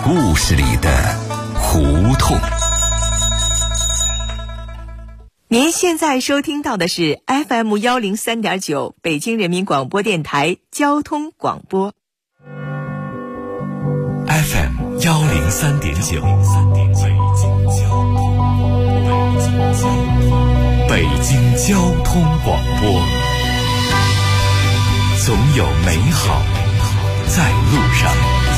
故事里的胡同。 您现在收听到的是 FM 103.9北京人民广播电台交通广播。 FM 103.9，北京交通广播，总有美好在路上。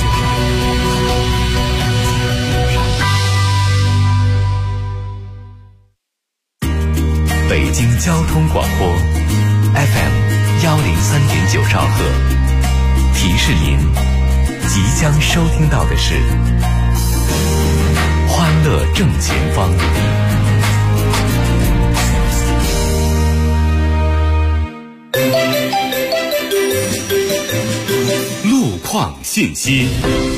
北京交通广播 FM 103.9兆赫，提示您即将收听到的是欢乐正前方。路况信息。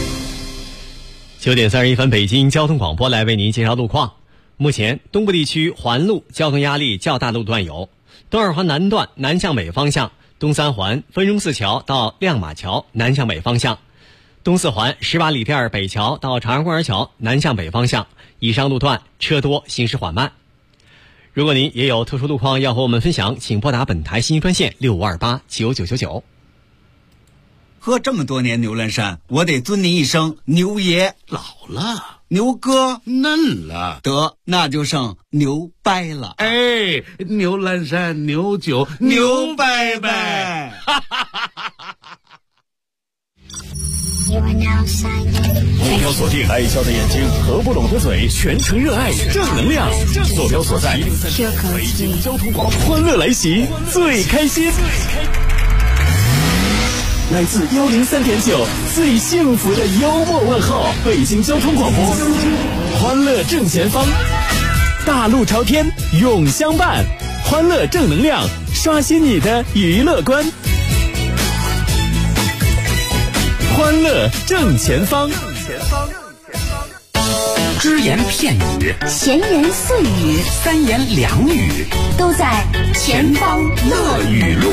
9点31分，北京交通广播来为您介绍路况。目前东部地区环路交通压力较大的路段有东二环南段南向北方向，东三环分钟寺桥到亮马桥南向北方向，东四环18里店北桥到长安公园桥南向北方向，以上路段车多，行驶缓慢。如果您也有特殊路况要和我们分享，请拨打本台信息专线65289999。 喝这么多年牛栏山，我得尊您一声牛爷。 老了， 牛哥嫩了， 得那就剩牛掰了。 哎，牛栏山牛酒牛掰掰。 目标锁定爱笑的眼睛，合不拢的嘴，全程热爱正能量。坐标所在北京交通广播，欢乐来袭，最开心。来自103.9最幸福的幽默问候，北京交通广播，欢乐正前方，大路朝天永相伴，欢乐正能量，刷新你的娱乐观。欢乐正前方， 只言片语， 闲言碎语， 三言两语， 都在前方乐语录。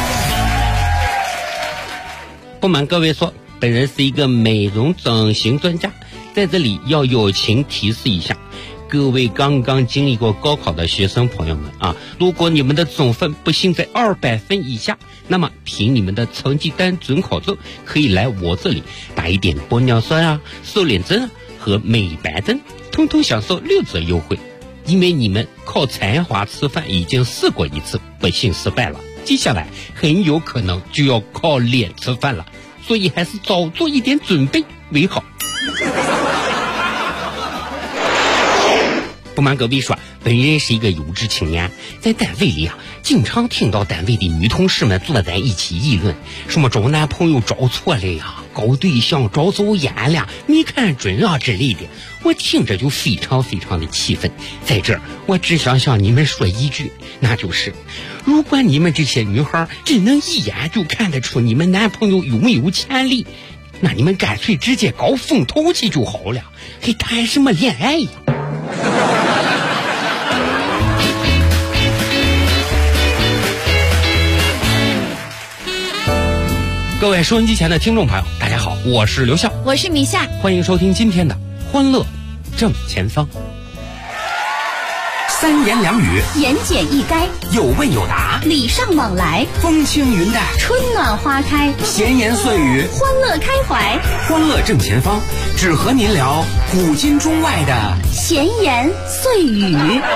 不瞒各位说，本人是一个美容整形专家，在这里要友情提示一下各位刚刚经历过高考的学生朋友们啊，如果你们的总分不幸在200分以下，那么凭你们的成绩单准考证可以来我这里打一点玻尿酸啊、瘦脸针啊和美白针，通通享受6折优惠。因为你们靠才华吃饭已经试过一次，不幸失败了，接下来很有可能就要靠脸吃饭了，所以还是早做一点准备为好。不瞒各位说，本人是一个有志青年，在单位里经常听到单位的女同事们坐在一起议论，什么找男朋友找错了呀，搞对象找走眼了，没看准啊之类的，我听着就非常非常的气愤。在这儿我只想向你们说一句，那就是如果你们这些女孩真能一眼就看得出你们男朋友有没有潜力，那你们干脆直接搞风投去就好了，还谈什么恋爱呀？各位收音机前的听众朋友，大家好，我是刘笑， 我是米夏， 欢迎收听今天的欢乐正前方。 三言两语， 言简意赅， 有问有答， 礼尚往来， 风轻云淡， 春暖花开， 闲言碎语， 欢乐开怀。 欢乐正前方，只和您聊古今中外的闲言碎语。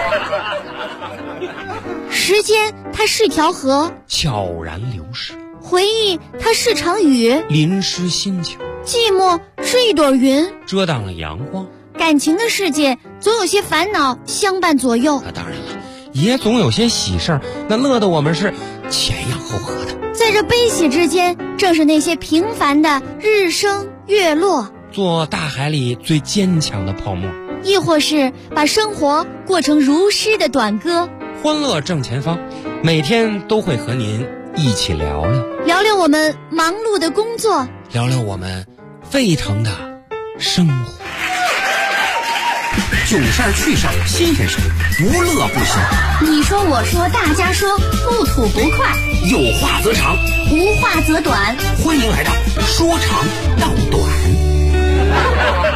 时间它是条河， 悄然流逝； 回忆它是场雨， 淋湿心情； 寂寞是一朵云， 遮挡了阳光。 感情的世界总有些烦恼相伴左右， 当然了，也总有些喜事儿，那乐得我们是前仰后合的。 在这悲喜之间，正是那些平凡的日升月落， 做大海里最坚强的泡沫， 亦或是把生活过成如诗的短歌。 欢乐正前方，每天都会和您一起聊聊我们忙碌的工作， 聊我们沸腾的生活。 囧事儿趣事儿新鲜事儿，不乐不休。 你说我说大家说，不吐不快， 有话则长， 无话则短。 欢迎来到说长道短。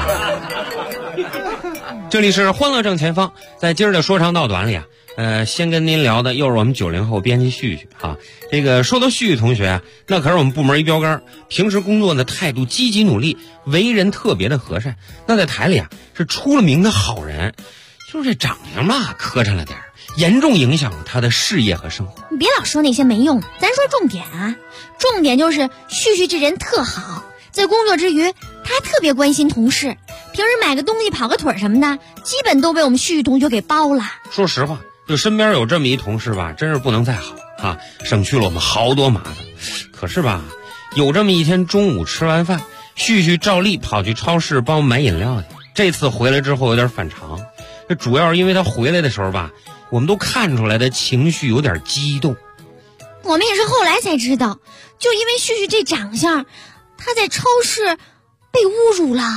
这里是欢乐正前方，在今儿的说长道短里先跟您聊的又是我们90后编辑旭旭啊。这个说到旭旭同学啊，那可是我们部门一标杆，平时工作的态度积极努力，为人特别的和善。那在台里是出了名的好人，就是这长相嘛磕碜了点，严重影响他的事业和生活。 你别老说那些没用的，咱说重点啊。重点就是旭旭这人特好，在工作之余他还特别关心同事，平时买个东西跑个腿什么的，基本都被我们旭旭同学给包了。 说实话，就身边有这么一同事吧，真是不能再好啊，省去了我们好多麻烦。可是吧，有这么一天中午吃完饭，旭旭照例跑去超市帮我买饮料去。这次回来之后有点反常，这主要是因为他回来的时候吧，我们都看出来的情绪有点激动。 我们也是后来才知道，就因为旭旭这长相，他在超市被侮辱了。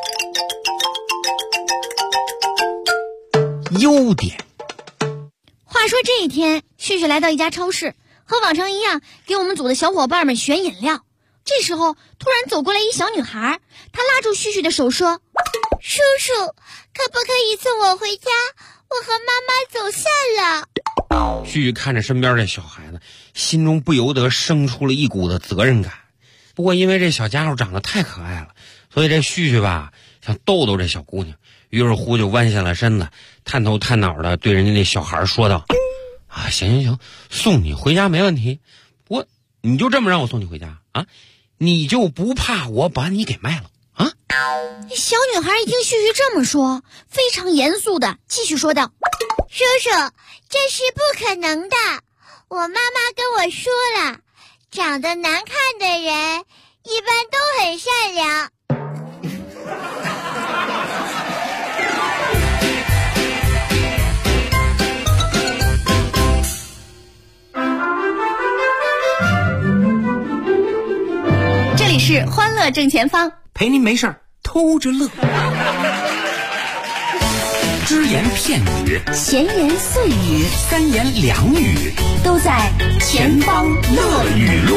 优点。 话说这一天，旭旭来到一家超市，和往常一样给我们组的小伙伴们选饮料。这时候突然走过来一小女孩，她拉住旭旭的手说：叔叔，可不可以送我回家？我和妈妈走散了。 旭旭看着身边这小孩子，心中不由得生出了一股的责任感。不过因为这小家伙长得太可爱了，所以这旭旭吧想逗逗这小姑娘，于是乎就弯下了身子，探头探脑的对人家那小孩说道：行，送你回家没问题，不过你就这么让我送你回家啊？你就不怕我把你给卖了啊？ 小女孩一听旭旭这么说，非常严肃的继续说道：叔叔，这是不可能的，我妈妈跟我说了，长得难看的人一般都很善良。这里是欢乐正前方， 陪您没事儿偷着乐。只言片语， 闲言碎语， 三言两语， 都在前方乐语录。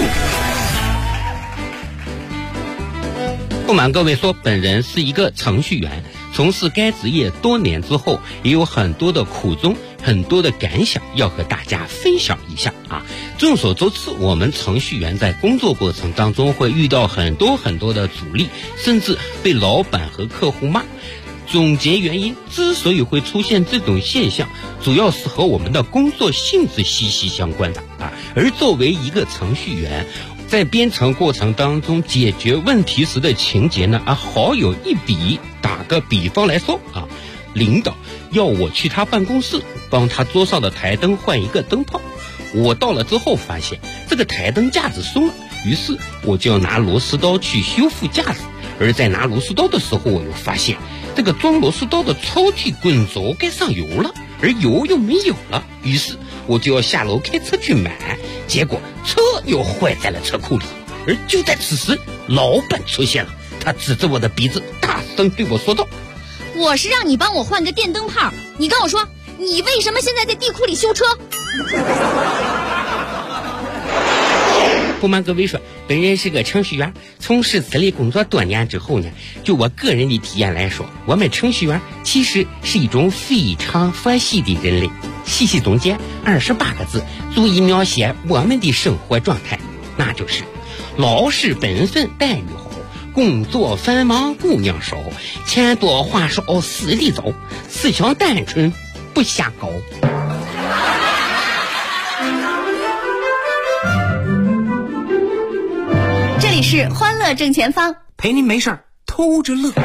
不瞒各位说，本人是一个程序员，从事该职业多年之后，也有很多的苦衷，很多的感想要和大家分享一下啊。众所周知，我们程序员在工作过程当中会遇到很多的阻力，甚至被老板和客户骂。总结原因，之所以会出现这种现象，主要是和我们的工作性质息息相关的啊。而作为一个程序员，在编程过程当中解决问题时的情节呢，好有一比。打个比方来说啊，领导要我去他办公室帮他桌上的台灯换一个灯泡，我到了之后发现这个台灯架子松了，于是我就要拿螺丝刀去修复架子。而在拿螺丝刀的时候，我又发现这个装螺丝刀的抽屉滚轴该上油了，而油又没有了，于是我就要下楼开车去买，结果车又坏在了车库里。而就在此时，老板出现了，他指着我的鼻子大声对我说道： 我是让你帮我换个电灯泡，你跟我说你为什么现在在地库里修车？ 不瞒各位说，本人是个程序员，从事此类工作多年之后呢，就我个人的体验来说，我们程序员其实是一种非常佛系的人类。细细总结28个字，足以描写我们的生活状态，那就是老实本分待遇好，工作繁忙姑娘少，钱多话少死里早，思想单纯不瞎搞。 这里是欢乐正前方， 陪您没事儿偷着乐。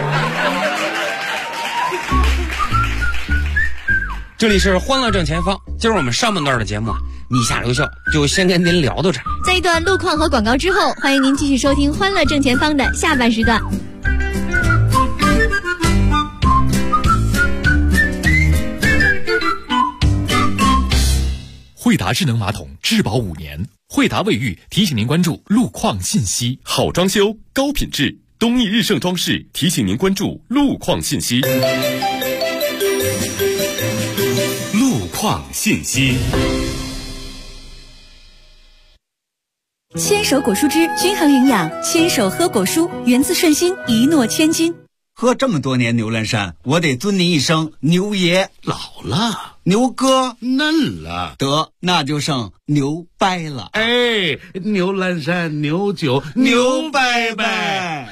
这里是欢乐正前方，今儿我们上半段的节目你下留校就先跟您聊到这儿。 在一段路况和广告之后，欢迎您继续收听欢乐正前方的下半时段。 惠达智能马桶质保5年，惠达卫浴提醒您关注路况信息。好装修高品质，东益日盛装饰提醒您关注路况信息。路况信息。 牵手果蔬汁均衡营养，牵手喝果蔬，源自顺心，一诺千金。 喝这么多年牛栏山，我得尊您一声牛爷。 老了， 牛哥嫩了， 得那就剩牛掰了。 哎，牛栏山牛酒牛掰掰。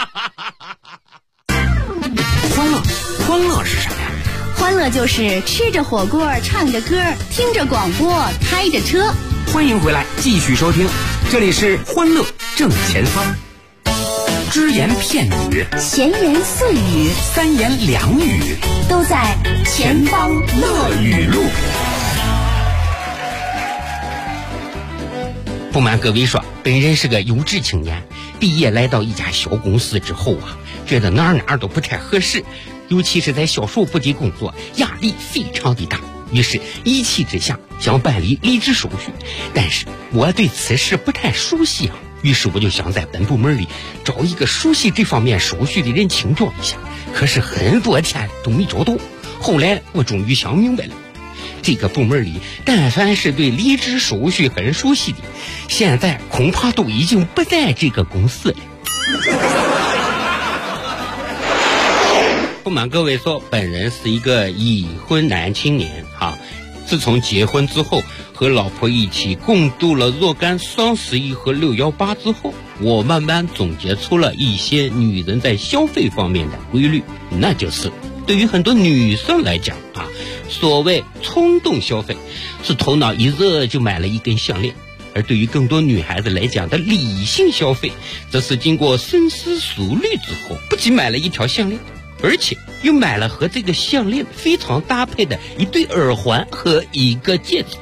欢乐是啥呀？ 欢乐就是吃着火锅，唱着歌，听着广播，开着车。 欢迎回来，继续收听，这里是欢乐正前方。只言片语， 闲言碎语， 三言两语， 都在前方乐语录。 不瞒各位说，本人是个有志青年，毕业来到一家小公司之后啊，觉得哪儿都不太合适，尤其是在销售部的工作，压力非常的大。于是一气之下想办理离职手续，但是我对此事不太熟悉啊，于是我就想在本部门里找一个熟悉这方面手续的人请教一下，可是很多天都没找到。后来我终于想明白了，这个部门里但凡是对离职手续很熟悉的，现在恐怕都已经不在这个公司了。不瞒各位说，本人是一个已婚男青年啊。自从结婚之后，和老婆一起共度了若干双11和618之后，我慢慢总结出了一些女人在消费方面的规律，那就是对于很多女生来讲啊，所谓冲动消费是头脑一热就买了一根项链，而对于更多女孩子来讲的理性消费，则是经过深思熟虑之后，不仅买了一条项链，而且又买了和这个项链非常搭配的一对耳环和一个戒指。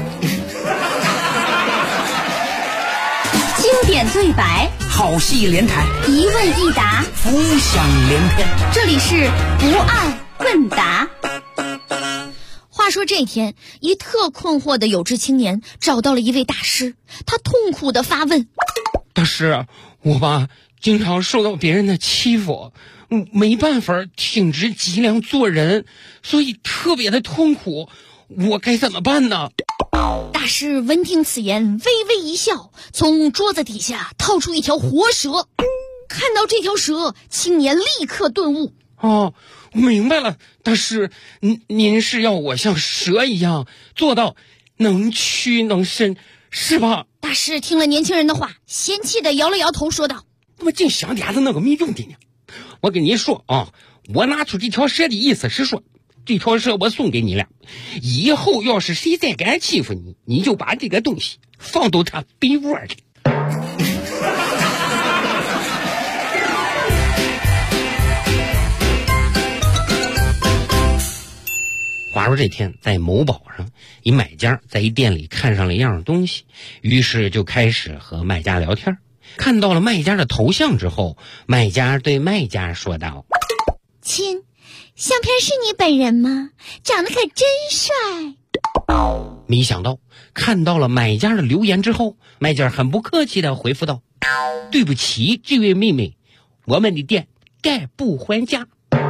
经典对白， 好戏连台， 一问一答， 浮想联翩。 这里是不二问答。 话说这天，一特困惑的有志青年找到了一位大师，他痛苦地发问： 大师，我吧经常受到别人的欺负，没办法挺直脊梁做人，所以特别的痛苦，我该怎么办呢？ 大师闻听此言，微微一笑，从桌子底下掏出一条活蛇。看到这条蛇，青年立刻顿悟： 哦，我明白了，大师，您是要我像蛇一样做到能屈能伸，是吧？ 大师听了年轻人的话，嫌弃地摇了摇头，说道： 我净想点子那个没用的呢。我跟你说啊，我拿出这条蛇的意思是说，这条蛇我送给你了，以后要是谁再敢欺负你，你就把这个东西放到他被窝里。话说这天在某宝上，一买家在一店里看上了一样东西，于是就开始和卖家聊天。看到了卖家的头像之后，卖家对卖家说道： 亲，相片是你本人吗？长得可真帅。 没想到看到了买家的留言之后，卖家很不客气地回复道：对不起这位妹妹，我们的店概不还价。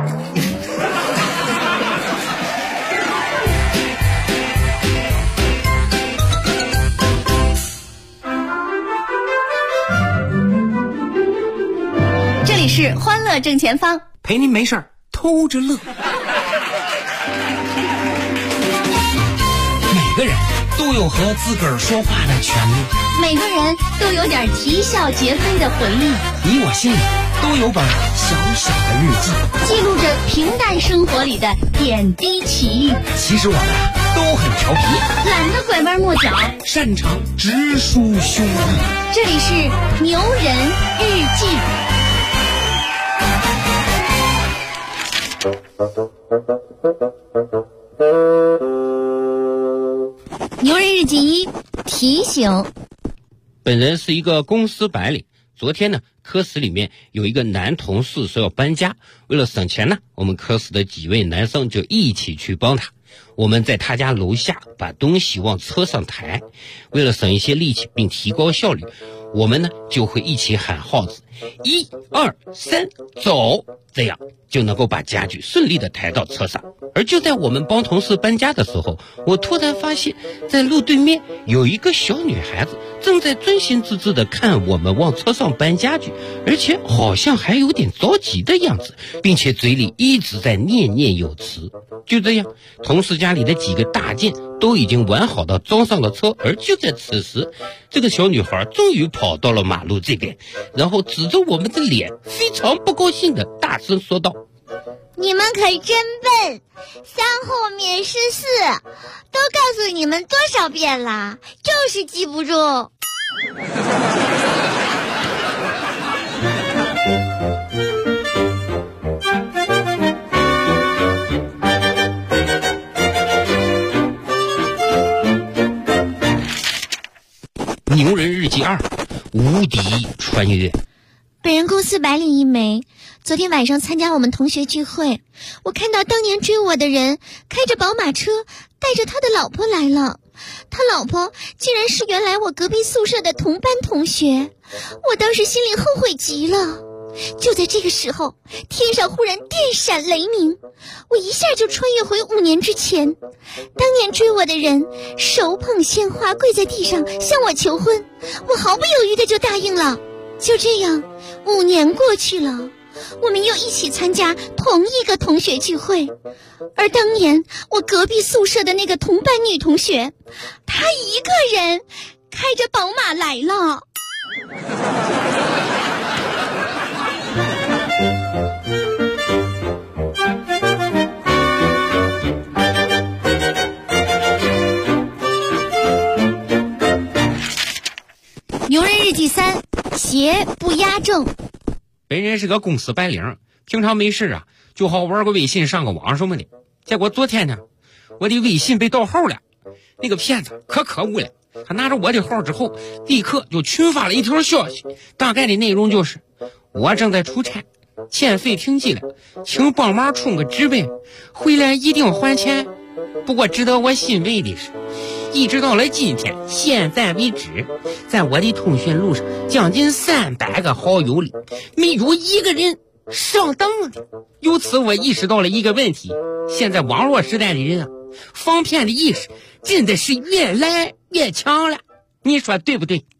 这里是欢乐正前方， 陪您没事儿偷着乐。每个人都有和自个儿说话的权利， 每个人都有点啼笑皆非的回忆， 你我心里都有本小小的日记， 记录着平淡生活里的点滴奇遇。 其实我们都很调皮， 懒得拐弯抹角， 擅长直抒胸臆。 这里是牛人日记。牛人日记一提醒： 本人是一个公司白领，昨天呢，科室里面有一个男同事说要搬家，为了省钱呢，我们科室的几位男生就一起去帮他。我们在他家楼下把东西往车上抬，为了省一些力气并提高效率，我们呢就会一起喊号子1、2、3走，这样就能够把家具顺利的抬到车上。 而就在我们帮同事搬家的时候，我突然发现在路对面有一个小女孩子正在专心致志地看我们往车上搬家具，而且好像还有点着急的样子，并且嘴里一直在念念有词。就这样，同事家里的几个大件都已经完好的装上了车，而就在此时，这个小女孩终于跑到了马路这边，然后指着我们的脸，非常不高兴的大声说道： 你们可真笨，3后面是4，都告诉你们多少遍了，就是记不住。 牛人日记2，无敌穿越。 本人公司白领一枚，昨天晚上参加我们同学聚会，我看到当年追我的人开着宝马车带着他的老婆来了，他老婆竟然是原来我隔壁宿舍的同班同学，我当时心里后悔极了。就在这个时候，天上忽然电闪雷鸣，我一下就穿越回5年之前。当年追我的人手捧鲜花跪在地上向我求婚，我毫不犹豫的就答应了。就这样5年过去了，我们又一起参加同一个同学聚会，而当年我隔壁宿舍的那个同班女同学，她一个人开着宝马来了。牛人日记3，邪不压正。 本人是个公司白领，平常没事啊就好玩个微信上个网什么的。结果昨天呢，我的微信被盗号了，那个骗子可恶了。他拿着我的号之后，立刻就群发了一条消息，大概的内容就是：我正在出差，欠费停机了，请帮忙充个值呗，回来一定还钱。不过值得我欣慰的是，一直到了今天现在为止，在我的通讯录上将近300个好友里，没有一个人上当的。由此我意识到了一个问题，现在网络时代的人啊，防骗的意识真的是越来越强了，你说对不对？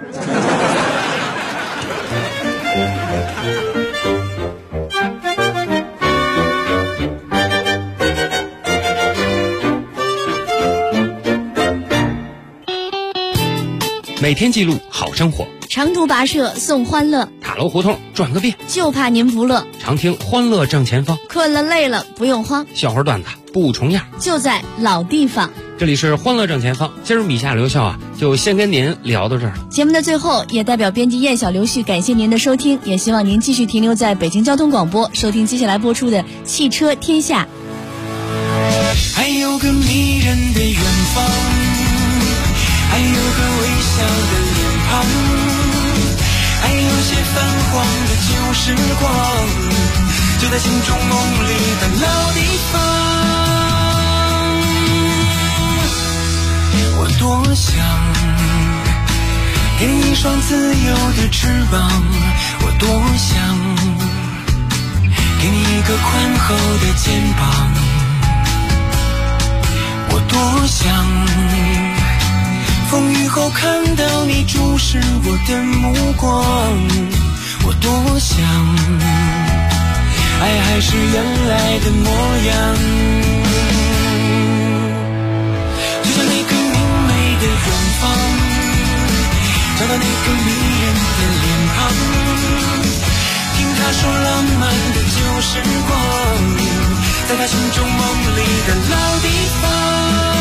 每天记录好生活， 长途跋涉送欢乐， 塔楼胡同转个遍， 就怕您不乐。 常听欢乐正前方， 困了累了不用慌， 笑话段子不重样， 就在老地方。 这里是欢乐正前方，今儿米夏刘笑啊，就先跟您聊到这儿了。 节目的最后，也代表编辑燕小刘旭感谢您的收听，也希望您继续停留在北京交通广播，收听接下来播出的《汽车天下》。 还有个迷人的远方，还有个微笑的脸庞，还有些泛黄的旧时光，就在心中梦里的老地方。我多想给你一双自由的翅膀，我多想给你一个宽厚的肩膀，我多想风雨后看到你注视我的目光，我多想爱还是原来的模样，就像那个明媚的远方，找到那个迷人的脸庞，听他说浪漫的旧时光，在他心中梦里的老地方。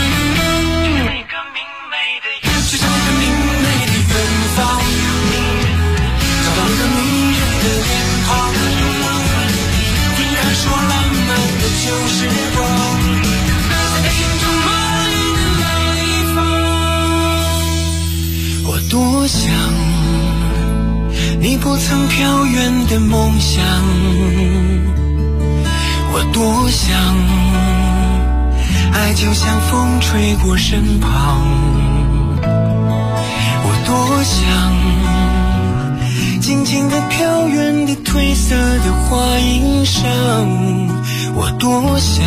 就像那个明媚的远方， 不曾飘远的梦想，我多想爱就像风吹过身旁，我多想静静地飘远的褪色的花衣裳，我多想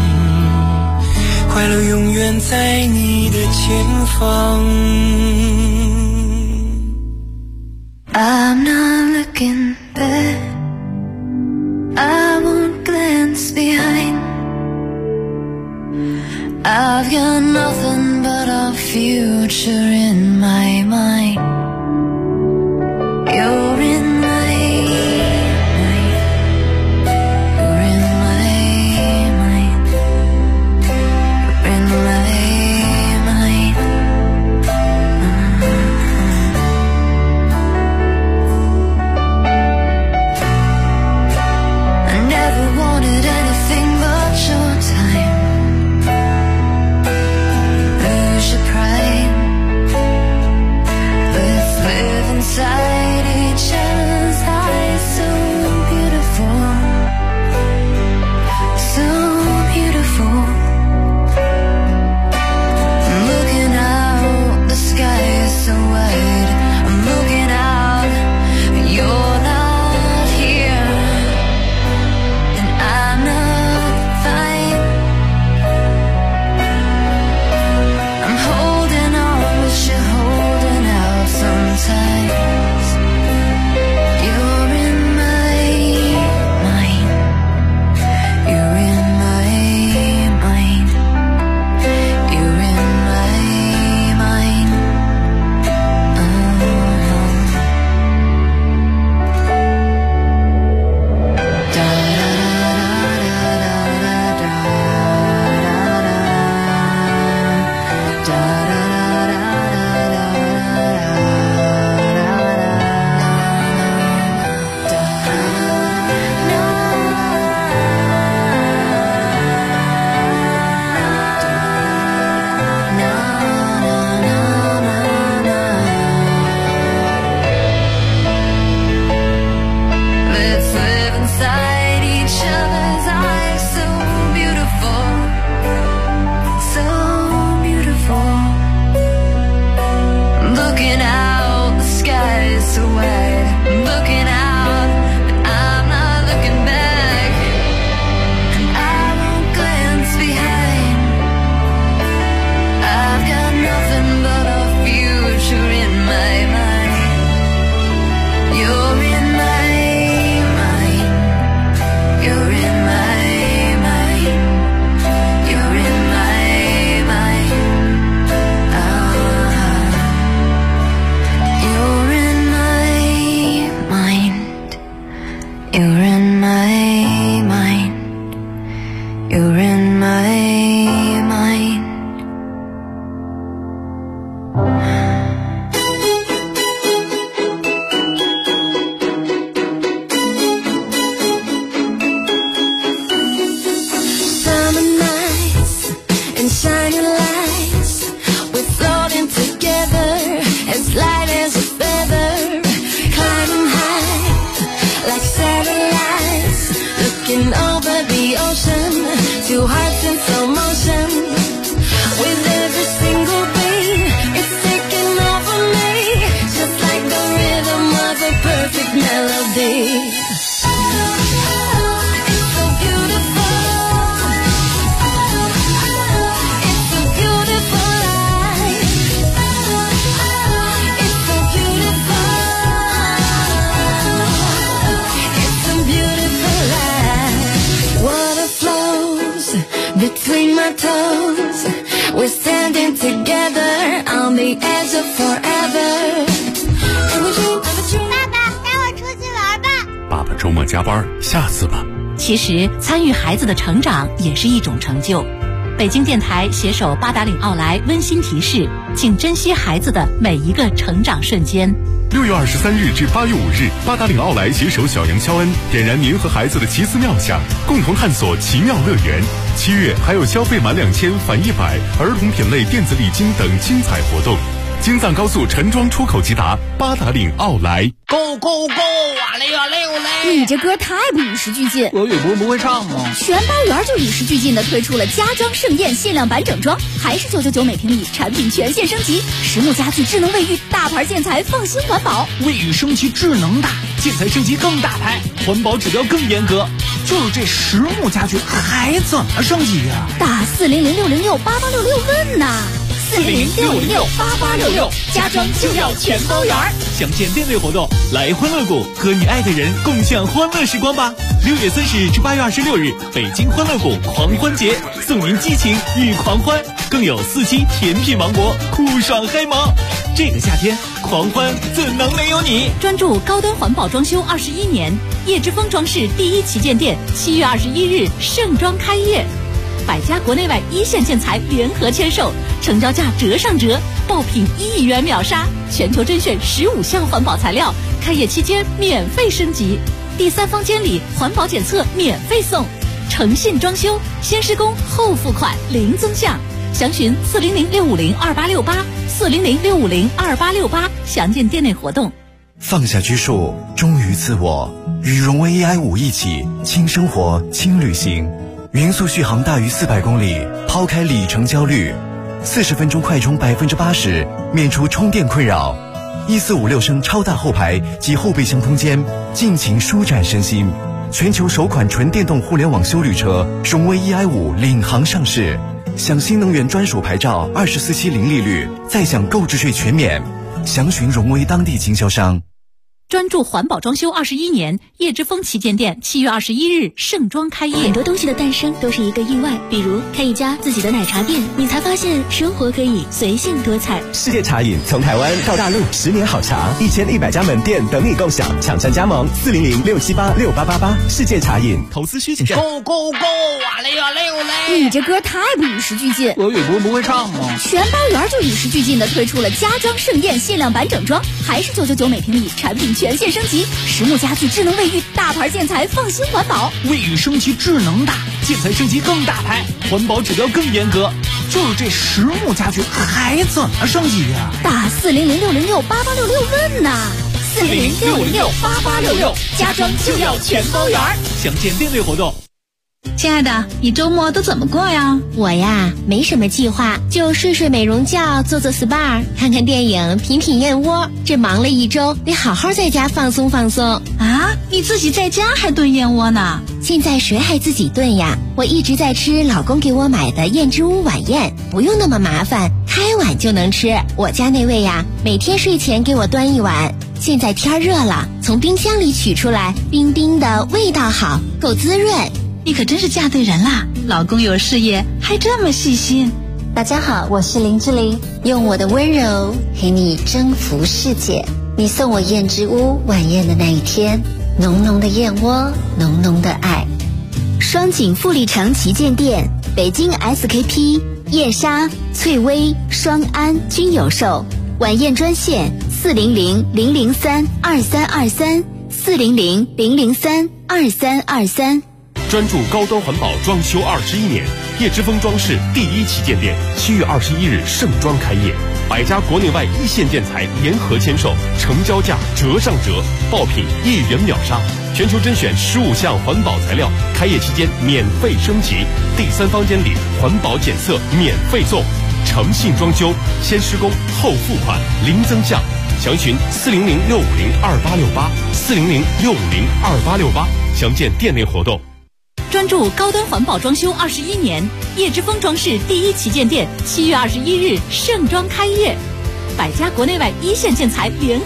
快乐永远在你的前方。 I'm not looking back, I won't glance behind. I've got nothing but a future in my mind. You're in my mind. You're in my mind. You're in my mind. I never wanted anything but your time. Lose your pride. Let's live inside each other's eyes. So beautiful, so beautiful. I'm looking out, the sky is so wide. I'm looking out, and you're not here, and I'm not fine. I'm holding on, but you're holding out sometimes. You're in my mind. You're in my mind. You're in my mind. Da da da da da da da da Let's live inside each other's eyes. So beautiful, so beautiful. Looking out, the sky is so wide. Looking out, but I'm not looking back, and I won't glance behind. I've got nothing but a future in my mind. You're in my mind. You're in my mind. You're in my mind. You're in my mind. You're in my mind. You're in my mind. Summer nights and shining lights, we're floating together as light as a feather, climbing high like satellites, looking over the ocean, two hearts in slow motion. With every single beat, it's taking over me, just like the rhythm of a perfect melody. It's so beautiful. It's a beautiful life. It's so beautiful. It's a beautiful life. Water flows between my toes. We're standing together on the edge of forever. And we dream of a dream. 爸爸，带我出去玩吧。 爸爸周末加班，下次吧。 其实参与孩子的成长也是一种成就。北京电台携手八达岭奥莱温馨提示，请珍惜孩子的每一个成长瞬间。 6月23日至8月5日，八达岭奥莱携手小杨肖恩，点燃您和孩子的奇思妙想，共同探索奇妙乐园。7月还有消费满2000返100，儿童品类电子礼金等精彩活动。 京藏高速陈庄出口直达八达岭奥莱。 Go go go！ 哇嘞呀嘞嘞！ 你这歌太不与时俱进。 俄语不会唱吗？ 全班园就与时俱进的推出了家装盛宴限量版整装，还是999每平米，产品全线升级，实木家具、智能卫浴，大牌建材，放心环保。 卫浴升级智能大，建材升级更大牌，环保指标更严格。就是这实木家具还怎么升级呀？ 打400-606-8866问呐！400-606-8866，家装就要全包圆。 详见店内活动，来欢乐谷和你爱的人共享欢乐时光吧！6月30日至8月26日，北京欢乐谷狂欢节，送您激情与狂欢，更有4期甜品王国酷爽嗨萌。这个夏天，狂欢怎能没有你？ 专注高端环保装修21年，叶之峰装饰第1旗舰店7月21日盛装开业。百家国内外一线建材联合签售，成交价折上折，爆品1亿元秒杀，全球甄选15项环保材料，开业期间免费升级，第3方监理环保检测免费送，诚信装修，先施工后付款零增项，详询400-650-2868，400-650-2868，详见店内活动。 放下拘束，忠于自我，与荣威 AI5一起轻生活轻旅行。匀速续航大于400公里，抛开里程焦虑，40分钟快充80%，免除充电困扰。1456升超大后排及后备箱空间，尽情舒展身心。全球首款纯电动互联网休旅车荣威 EI5领航上市，享新能源专属牌照，24期零利率，再享购置税全免。详询荣威当地经销商。 专注环保装修21年，叶之峰旗舰店7月21日盛装开业。 很多东西的诞生都是一个意外，比如开一家自己的奶茶店，你才发现生活可以随性多彩。 世界茶饮从台湾到大陆，10年好茶，1100家门店等你共享，抢占加盟400-678-6888。世界茶饮， 投资需谨慎。 Go go go！ 哇嘞呀嘞嘞！ 你这歌太不与时俱进。 俄语不会唱吗？ 全班园就与时俱进的推出了家装盛宴限量版整装，还是999每平米，产品全线升级，实木家具、智能卫浴，大牌建材，放心环保。 卫浴升级智能大，建材升级更大牌，环保指标更严格。就是这实木家具还怎么升级呀？ 打400-606-8866问呐！400-606-8866，家装就要全包圆。 详见店内活动。 亲爱的，你周末都怎么过呀？ 我呀，没什么计划，就睡睡美容觉，做做 SPA， 看看电影，品品燕窝。这忙了一周，得好好在家放松放松。 啊，你自己在家还炖燕窝呢？ 现在谁还自己炖呀？我一直在吃老公给我买的燕之屋晚宴，不用那么麻烦，开碗就能吃。我家那位呀，每天睡前给我端一碗。现在天热了，从冰箱里取出来，冰冰的，味道好，够滋润。 你可真是嫁对人啦！老公有事业，还这么细心。 大家好，我是林志玲，用我的温柔陪你征服世界。你送我燕之屋晚宴的那一天，浓浓的燕窝，浓浓的爱。 双井富力城旗舰店，北京 SKP、燕莎、翠微、双安均有售。晚宴专线400-003-2323，400-003-2323。 专注高端环保装修21年，叶之峰装饰第1旗舰店7月21日盛装开业，百家国内外一线建材联合签售，成交价折上折，爆品1亿元秒杀，全球甄选15项环保材料，开业期间免费升级，第3方监理环保检测免费送，诚信装修，先施工后付款零增项，详询400-650-2868，400-650-2868，详见店内活动。 专注高端环保装修21年，叶之峰装饰第1旗舰店7月21日盛装开业，百家国内外一线建材联合